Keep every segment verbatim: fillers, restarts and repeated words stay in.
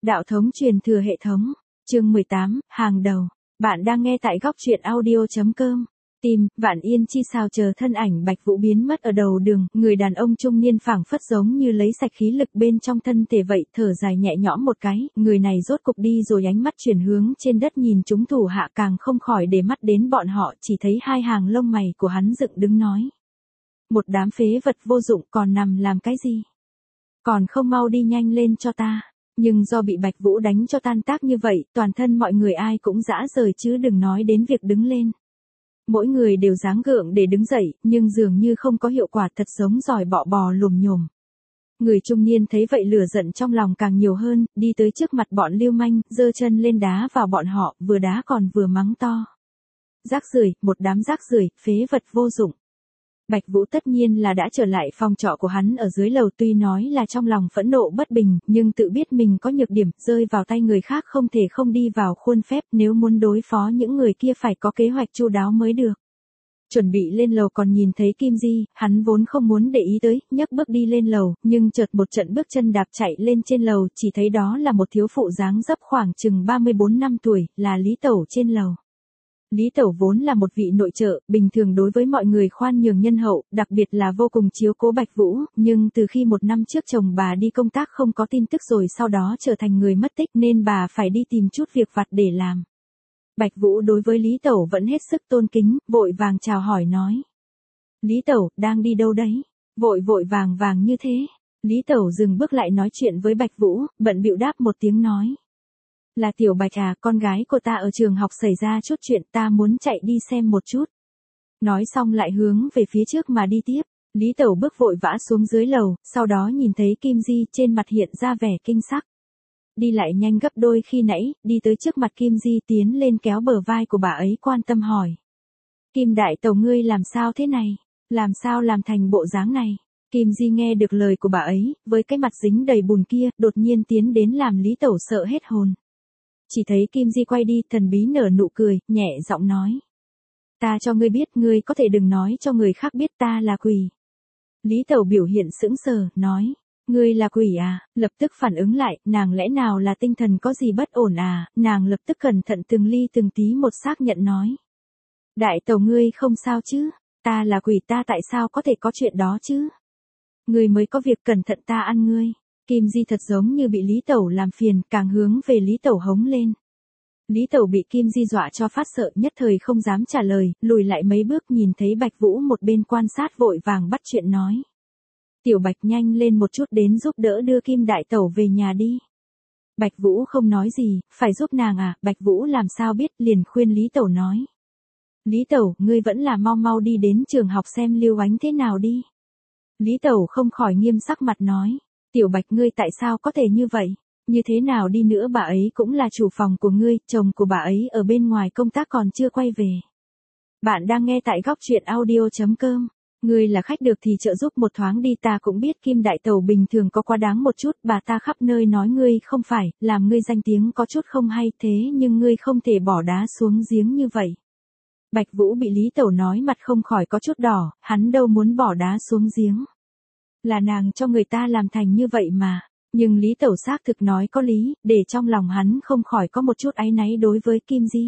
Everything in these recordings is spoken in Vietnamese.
Đạo thống truyền thừa hệ thống. Chương mười tám, hàng đầu. Bạn đang nghe tại góc truyện audio chấm com. Tìm, Vạn Yên Chi sao chờ thân ảnh Bạch Vũ biến mất ở đầu đường, người đàn ông trung niên phảng phất giống như lấy sạch khí lực bên trong thân thể vậy, thở dài nhẹ nhõm một cái, người này rốt cục đi rồi, ánh mắt chuyển hướng trên đất nhìn chúng thủ hạ càng không khỏi để mắt đến bọn họ, chỉ thấy hai hàng lông mày của hắn dựng đứng nói. Một đám phế vật vô dụng còn nằm làm cái gì? Còn không mau đi nhanh lên cho ta. Nhưng do bị Bạch Vũ đánh cho tan tác như vậy, toàn thân mọi người ai cũng rã rời chứ đừng nói đến việc đứng lên. Mỗi người đều dáng gượng để đứng dậy, nhưng dường như không có hiệu quả, thật giống giỏi bọ bò lùm nhùm. Người trung niên thấy vậy lửa giận trong lòng càng nhiều hơn, đi tới trước mặt bọn lưu manh, giơ chân lên đá vào bọn họ, vừa đá còn vừa mắng to. Rác rưởi, một đám rác rưởi, phế vật vô dụng. Bạch Vũ tất nhiên là đã trở lại phòng trọ của hắn ở dưới lầu, tuy nói là trong lòng phẫn nộ bất bình, nhưng tự biết mình có nhược điểm, rơi vào tay người khác không thể không đi vào khuôn phép, nếu muốn đối phó những người kia phải có kế hoạch chu đáo mới được. Chuẩn bị lên lầu còn nhìn thấy Kim Di, hắn vốn không muốn để ý tới, nhấc bước đi lên lầu, nhưng chợt một trận bước chân đạp chạy lên trên lầu, chỉ thấy đó là một thiếu phụ dáng dấp khoảng chừng ba mươi bốn năm tuổi, là Lý Tẩu trên lầu. Lý Tẩu vốn là một vị nội trợ, bình thường đối với mọi người khoan nhường nhân hậu, đặc biệt là vô cùng chiếu cố Bạch Vũ, nhưng từ khi một năm trước chồng bà đi công tác không có tin tức rồi sau đó trở thành người mất tích nên bà phải đi tìm chút việc vặt để làm. Bạch Vũ đối với Lý Tẩu vẫn hết sức tôn kính, vội vàng chào hỏi nói. Lý Tẩu, đang đi đâu đấy? Vội vội vàng vàng như thế. Lý Tẩu dừng bước lại nói chuyện với Bạch Vũ, bận bịu đáp một tiếng nói. Là Tiểu Bạch à, con gái cô ta ở trường học xảy ra chút chuyện, ta muốn chạy đi xem một chút. Nói xong lại hướng về phía trước mà đi tiếp. Lý Tẩu bước vội vã xuống dưới lầu, sau đó nhìn thấy Kim Di trên mặt hiện ra vẻ kinh sắc. Đi lại nhanh gấp đôi khi nãy, đi tới trước mặt Kim Di tiến lên kéo bờ vai của bà ấy quan tâm hỏi. Kim đại tẩu ngươi làm sao thế này? Làm sao làm thành bộ dáng này? Kim Di nghe được lời của bà ấy, với cái mặt dính đầy bùn kia, đột nhiên tiến đến làm Lý Tẩu sợ hết hồn. Chỉ thấy Kim Di quay đi, thần bí nở nụ cười, nhẹ giọng nói. Ta cho ngươi biết, ngươi có thể đừng nói cho người khác biết ta là quỷ. Lý Tẩu biểu hiện sững sờ, nói. Ngươi là quỷ à? Lập tức phản ứng lại, nàng lẽ nào là tinh thần có gì bất ổn à? Nàng lập tức cẩn thận từng ly từng tí một xác nhận nói. Đại tẩu ngươi không sao chứ? Ta là quỷ, ta tại sao có thể có chuyện đó chứ? Ngươi mới có việc, cẩn thận ta ăn ngươi. Kim Di thật giống như bị Lý Tẩu làm phiền, càng hướng về Lý Tẩu hống lên. Lý Tẩu bị Kim Di dọa cho phát sợ, nhất thời không dám trả lời, lùi lại mấy bước, nhìn thấy Bạch Vũ một bên quan sát vội vàng bắt chuyện nói. Tiểu Bạch nhanh lên một chút đến giúp đỡ đưa Kim đại tẩu về nhà đi. Bạch Vũ không nói gì, phải giúp nàng à? Bạch Vũ làm sao biết, liền khuyên Lý Tẩu nói. Lý Tẩu, ngươi vẫn là mau mau đi đến trường học xem Lưu Ánh thế nào đi. Lý Tẩu không khỏi nghiêm sắc mặt nói. Tiểu Bạch ngươi tại sao có thể như vậy? Như thế nào đi nữa bà ấy cũng là chủ phòng của ngươi, chồng của bà ấy ở bên ngoài công tác còn chưa quay về. Bạn đang nghe tại góc truyện audio chấm com. Ngươi là khách được thì trợ giúp một thoáng đi, ta cũng biết Kim đại tẩu bình thường có quá đáng một chút, bà ta khắp nơi nói ngươi không phải, làm ngươi danh tiếng có chút không hay, thế nhưng ngươi không thể bỏ đá xuống giếng như vậy. Bạch Vũ bị Lý Tẩu nói mặt không khỏi có chút đỏ, hắn đâu muốn bỏ đá xuống giếng. Là nàng cho người ta làm thành như vậy mà. Nhưng Lý Tẩu xác thực nói có lý, để trong lòng hắn không khỏi có một chút áy náy đối với Kim Di.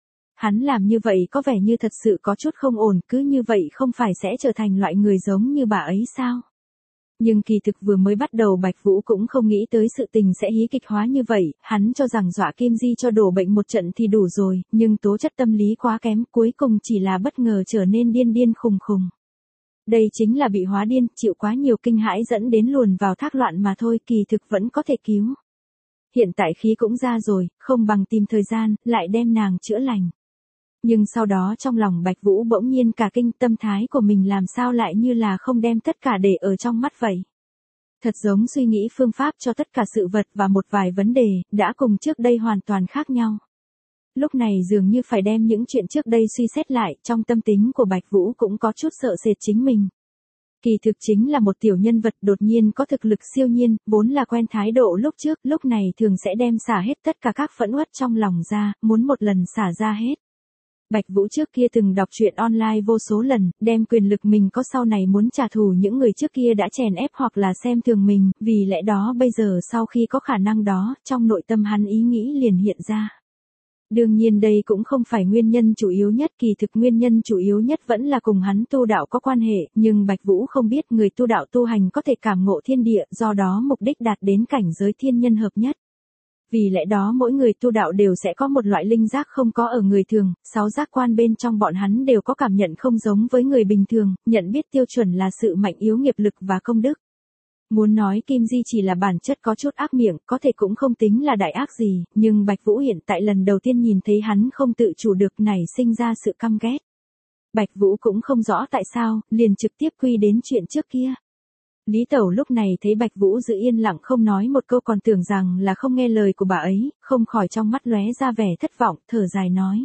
Hắn làm như vậy có vẻ như thật sự có chút không ổn, cứ như vậy không phải sẽ trở thành loại người giống như bà ấy sao? Nhưng kỳ thực vừa mới bắt đầu Bạch Vũ cũng không nghĩ tới sự tình sẽ hí kịch hóa như vậy, hắn cho rằng dọa Kim Di cho đổ bệnh một trận thì đủ rồi, nhưng tố chất tâm lý quá kém, cuối cùng chỉ là bất ngờ trở nên điên điên khùng khùng. Đây chính là bị hóa điên, chịu quá nhiều kinh hãi dẫn đến luồn vào thác loạn mà thôi, kỳ thực vẫn có thể cứu. Hiện tại khí cũng ra rồi, không bằng tìm thời gian, lại đem nàng chữa lành. Nhưng sau đó trong lòng Bạch Vũ bỗng nhiên cả kinh, tâm thái của mình làm sao lại như là không đem tất cả để ở trong mắt vậy. Thật giống suy nghĩ phương pháp cho tất cả sự vật và một vài vấn đề, đã cùng trước đây hoàn toàn khác nhau. Lúc này dường như phải đem những chuyện trước đây suy xét lại, trong tâm tính của Bạch Vũ cũng có chút sợ sệt chính mình. Kỳ thực chính là một tiểu nhân vật đột nhiên có thực lực siêu nhiên, vốn là quen thái độ lúc trước, lúc này thường sẽ đem xả hết tất cả các phẫn uất trong lòng ra, muốn một lần xả ra hết. Bạch Vũ trước kia từng đọc truyện online vô số lần, đem quyền lực mình có sau này muốn trả thù những người trước kia đã chèn ép hoặc là xem thường mình, vì lẽ đó bây giờ sau khi có khả năng đó, trong nội tâm hắn ý nghĩ liền hiện ra. Đương nhiên đây cũng không phải nguyên nhân chủ yếu nhất, kỳ thực nguyên nhân chủ yếu nhất vẫn là cùng hắn tu đạo có quan hệ, nhưng Bạch Vũ không biết người tu đạo tu hành có thể cảm ngộ thiên địa, do đó mục đích đạt đến cảnh giới thiên nhân hợp nhất. Vì lẽ đó mỗi người tu đạo đều sẽ có một loại linh giác không có ở người thường, sáu giác quan bên trong bọn hắn đều có cảm nhận không giống với người bình thường, nhận biết tiêu chuẩn là sự mạnh yếu nghiệp lực và công đức. Muốn nói Kim Di chỉ là bản chất có chút ác miệng, có thể cũng không tính là đại ác gì, nhưng Bạch Vũ hiện tại lần đầu tiên nhìn thấy hắn không tự chủ được nảy sinh ra sự căm ghét. Bạch Vũ cũng không rõ tại sao, liền trực tiếp quy đến chuyện trước kia. Lý Tẩu lúc này thấy Bạch Vũ giữ yên lặng không nói một câu còn tưởng rằng là không nghe lời của bà ấy, không khỏi trong mắt lóe ra vẻ thất vọng, thở dài nói.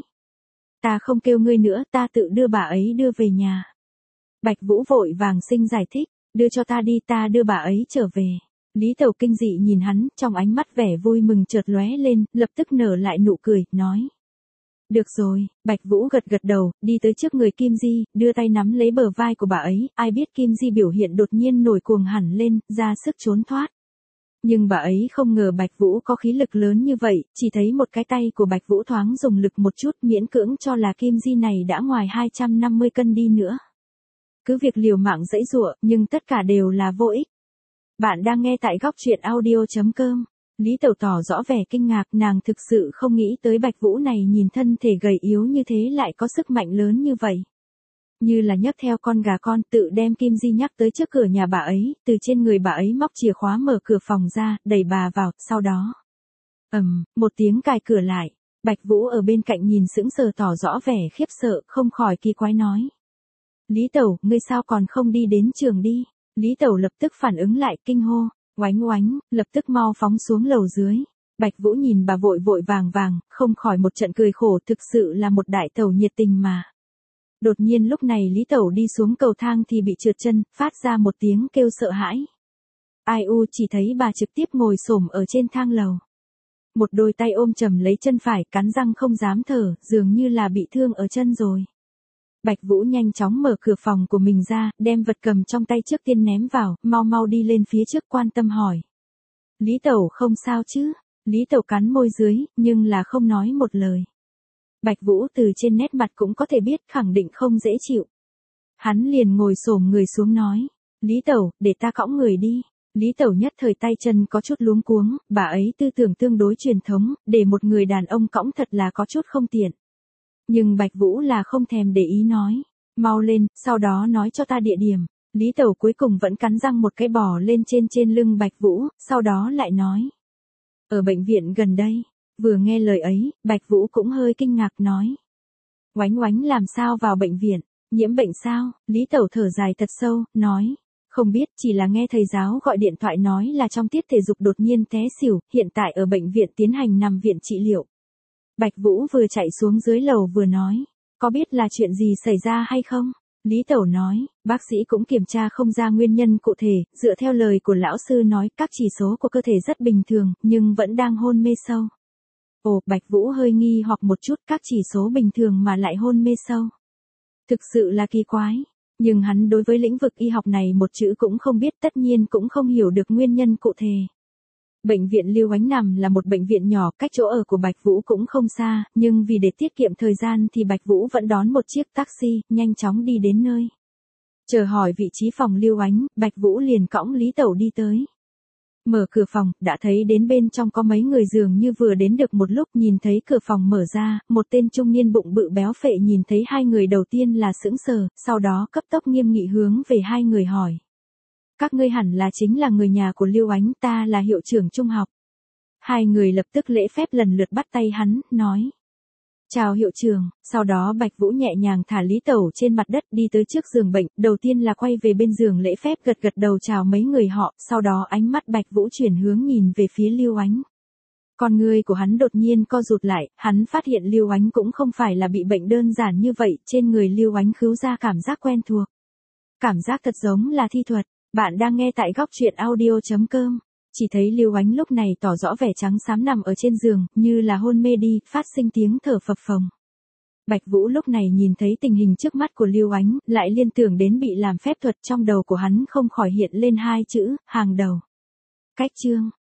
Ta không kêu ngươi nữa, ta tự đưa bà ấy đưa về nhà. Bạch Vũ vội vàng sinh giải thích, đưa cho ta đi, ta đưa bà ấy trở về. Lý Tẩu kinh dị nhìn hắn, trong ánh mắt vẻ vui mừng chợt lóe lên, lập tức nở lại nụ cười, nói. Được rồi, Bạch Vũ gật gật đầu, đi tới trước người Kim Di, đưa tay nắm lấy bờ vai của bà ấy, ai biết Kim Di biểu hiện đột nhiên nổi cuồng hẳn lên, ra sức trốn thoát. Nhưng bà ấy không ngờ Bạch Vũ có khí lực lớn như vậy, chỉ thấy một cái tay của Bạch Vũ thoáng dùng lực một chút miễn cưỡng cho là Kim Di này đã ngoài hai trăm năm mươi cân đi nữa. Cứ việc liều mạng giãy giụa, nhưng tất cả đều là vô ích. Bạn đang nghe tại góc truyện audio chấm com. Lý Tẩu tỏ rõ vẻ kinh ngạc, nàng thực sự không nghĩ tới Bạch Vũ này nhìn thân thể gầy yếu như thế lại có sức mạnh lớn như vậy. Như là nhấc theo con gà con tự đem Kim Di nhắc tới trước cửa nhà bà ấy, từ trên người bà ấy móc chìa khóa mở cửa phòng ra, đẩy bà vào, sau đó. ầm, um, một tiếng cài cửa lại, Bạch Vũ ở bên cạnh nhìn sững sờ tỏ rõ vẻ khiếp sợ, không khỏi kỳ quái nói. Lý Tẩu, ngươi sao còn không đi đến trường đi? Lý Tẩu lập tức phản ứng lại, kinh hô. Oánh oánh, lập tức mau phóng xuống lầu dưới. Bạch Vũ nhìn bà vội vội vàng vàng, không khỏi một trận cười khổ, thực sự là một đại tẩu nhiệt tình mà. Đột nhiên lúc này Lý Tẩu đi xuống cầu thang thì bị trượt chân, phát ra một tiếng kêu sợ hãi. Ai u, chỉ thấy bà trực tiếp ngồi xổm ở trên thang lầu. Một đôi tay ôm chầm lấy chân phải, cắn răng không dám thở, dường như là bị thương ở chân rồi. Bạch Vũ nhanh chóng mở cửa phòng của mình ra, đem vật cầm trong tay trước tiên ném vào, mau mau đi lên phía trước quan tâm hỏi. Lý Tẩu không sao chứ? Lý Tẩu cắn môi dưới, nhưng là không nói một lời. Bạch Vũ từ trên nét mặt cũng có thể biết khẳng định không dễ chịu. Hắn liền ngồi xổm người xuống nói. Lý Tẩu, để ta cõng người đi. Lý Tẩu nhất thời tay chân có chút luống cuống, bà ấy tư tưởng tương đối truyền thống, để một người đàn ông cõng thật là có chút không tiện. Nhưng Bạch Vũ là không thèm để ý nói. Mau lên, sau đó nói cho ta địa điểm. Lý Tẩu cuối cùng vẫn cắn răng một cái bò lên trên trên lưng Bạch Vũ, sau đó lại nói. Ở bệnh viện gần đây. Vừa nghe lời ấy, Bạch Vũ cũng hơi kinh ngạc nói. Oánh oánh làm sao vào bệnh viện, nhiễm bệnh sao? Lý Tẩu thở dài thật sâu, nói. Không biết, chỉ là nghe thầy giáo gọi điện thoại nói là trong tiết thể dục đột nhiên té xỉu, hiện tại ở bệnh viện tiến hành nằm viện trị liệu. Bạch Vũ vừa chạy xuống dưới lầu vừa nói, có biết là chuyện gì xảy ra hay không? Lý Tẩu nói, bác sĩ cũng kiểm tra không ra nguyên nhân cụ thể, dựa theo lời của lão sư nói các chỉ số của cơ thể rất bình thường, nhưng vẫn đang hôn mê sâu. Ồ, Bạch Vũ hơi nghi hoặc một chút, các chỉ số bình thường mà lại hôn mê sâu. Thực sự là kỳ quái, nhưng hắn đối với lĩnh vực y học này một chữ cũng không biết, tất nhiên cũng không hiểu được nguyên nhân cụ thể. Bệnh viện Lưu Ánh nằm là một bệnh viện nhỏ, cách chỗ ở của Bạch Vũ cũng không xa, nhưng vì để tiết kiệm thời gian thì Bạch Vũ vẫn đón một chiếc taxi, nhanh chóng đi đến nơi. Chờ hỏi vị trí phòng Lưu Ánh, Bạch Vũ liền cõng Lý Tẩu đi tới. Mở cửa phòng, đã thấy đến bên trong có mấy người dường như vừa đến được một lúc, nhìn thấy cửa phòng mở ra, một tên trung niên bụng bự béo phệ nhìn thấy hai người đầu tiên là sững sờ, sau đó cấp tốc nghiêm nghị hướng về hai người hỏi. Các ngươi hẳn là chính là người nhà của Lưu Ánh, ta là hiệu trưởng trung học. Hai người lập tức lễ phép lần lượt bắt tay hắn, nói. Chào hiệu trưởng, sau đó Bạch Vũ nhẹ nhàng thả Lý Tẩu trên mặt đất đi tới trước giường bệnh, đầu tiên là quay về bên giường lễ phép gật gật đầu chào mấy người họ, sau đó ánh mắt Bạch Vũ chuyển hướng nhìn về phía Lưu Ánh. Con người của hắn đột nhiên co rụt lại, hắn phát hiện Lưu Ánh cũng không phải là bị bệnh đơn giản như vậy, trên người Lưu Ánh khứu ra cảm giác quen thuộc. Cảm giác thật giống là thi thuật. Bạn đang nghe tại góc truyện audio chấm com. Chỉ thấy Lưu Ánh lúc này tỏ rõ vẻ trắng xám nằm ở trên giường, như là hôn mê đi, phát sinh tiếng thở phập phồng. Bạch Vũ lúc này nhìn thấy tình hình trước mắt của Lưu Ánh, lại liên tưởng đến bị làm phép thuật, trong đầu của hắn không khỏi hiện lên hai chữ, hàng đầu. Cách chương.